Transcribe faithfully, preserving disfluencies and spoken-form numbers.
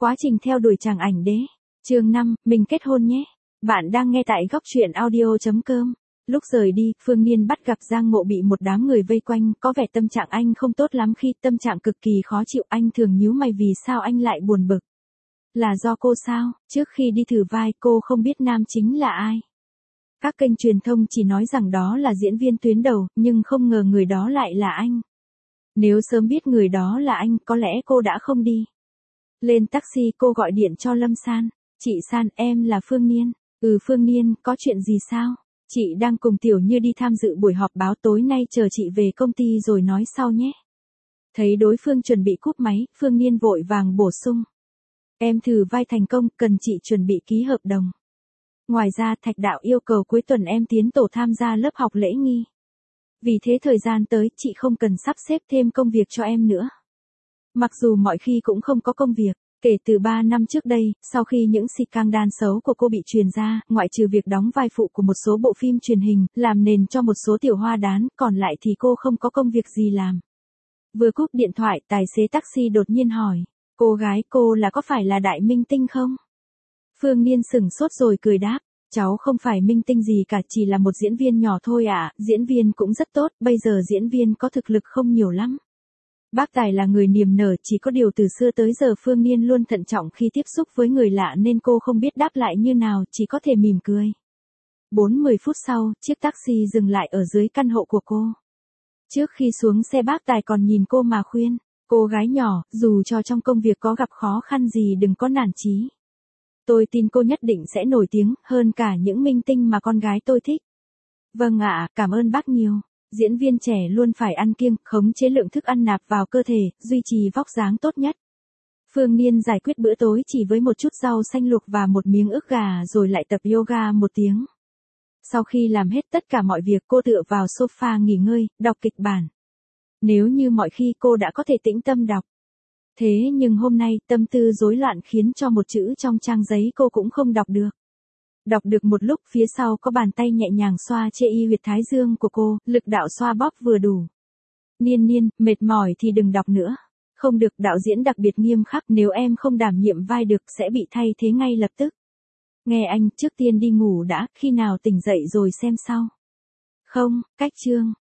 Quá trình theo đuổi chàng ảnh đế. Chương năm, mình kết hôn nhé. Bạn đang nghe tại góc truyện audio chấm com. Lúc rời đi, Phương Niên bắt gặp Giang Ngộ bị một đám người vây quanh, có vẻ tâm trạng anh không tốt lắm khi tâm trạng cực kỳ khó chịu, anh thường nhíu mày vì sao anh lại buồn bực. Là do cô sao? Trước khi đi thử vai cô không biết nam chính là ai. Các kênh truyền thông chỉ nói rằng đó là diễn viên tuyến đầu, nhưng không ngờ người đó lại là anh. Nếu sớm biết người đó là anh, có lẽ cô đã không đi. Lên taxi cô gọi điện cho Lâm San. Chị San, em là Phương Niên. Ừ Phương Niên, có chuyện gì sao? Chị đang cùng Tiểu Như đi tham dự buổi họp báo tối nay, chờ chị về công ty rồi nói sau nhé. Thấy đối phương chuẩn bị cúp máy, Phương Niên vội vàng bổ sung. Em thử vai thành công, cần chị chuẩn bị ký hợp đồng. Ngoài ra Thạch Đạo yêu cầu cuối tuần em tiến tổ tham gia lớp học lễ nghi. Vì thế thời gian tới chị không cần sắp xếp thêm công việc cho em nữa. Mặc dù mọi khi cũng không có công việc, kể từ ba năm trước đây, sau khi những scandal xấu của cô bị truyền ra, ngoại trừ việc đóng vai phụ của một số bộ phim truyền hình, làm nền cho một số tiểu hoa đán, còn lại thì cô không có công việc gì làm. Vừa cúp điện thoại, tài xế taxi đột nhiên hỏi, cô gái cô là có phải là đại minh tinh không? Phương Niên sửng sốt rồi cười đáp, cháu không phải minh tinh gì cả, chỉ là một diễn viên nhỏ thôi ạ, à. Diễn viên cũng rất tốt, bây giờ diễn viên có thực lực không nhiều lắm. Bác Tài là người niềm nở, chỉ có điều từ xưa tới giờ Phương Niên luôn thận trọng khi tiếp xúc với người lạ nên cô không biết đáp lại như nào, chỉ có thể mỉm cười. Bốn mươi phút sau, chiếc taxi dừng lại ở dưới căn hộ của cô. Trước khi xuống xe bác Tài còn nhìn cô mà khuyên, cô gái nhỏ, dù cho trong công việc có gặp khó khăn gì đừng có nản chí. Tôi tin cô nhất định sẽ nổi tiếng, hơn cả những minh tinh mà con gái tôi thích. Vâng ạ, cảm ơn bác nhiều. Diễn viên trẻ luôn phải ăn kiêng, khống chế lượng thức ăn nạp vào cơ thể, duy trì vóc dáng tốt nhất. Phương Niên giải quyết bữa tối chỉ với một chút rau xanh luộc và một miếng ức gà rồi lại tập yoga một tiếng. Sau khi làm hết tất cả mọi việc cô tựa vào sofa nghỉ ngơi, đọc kịch bản. Nếu như mọi khi cô đã có thể tĩnh tâm đọc. Thế nhưng hôm nay tâm tư rối loạn khiến cho một chữ trong trang giấy cô cũng không đọc được. Đọc được một lúc phía sau có bàn tay nhẹ nhàng xoa chê y huyệt thái dương của cô, lực đạo xoa bóp vừa đủ. Niên Niên, mệt mỏi thì đừng đọc nữa. Không được, đạo diễn đặc biệt nghiêm khắc, nếu em không đảm nhiệm vai được sẽ bị thay thế ngay lập tức. Nghe anh, trước tiên đi ngủ đã, khi nào tỉnh dậy rồi xem sau. Không, cách chương.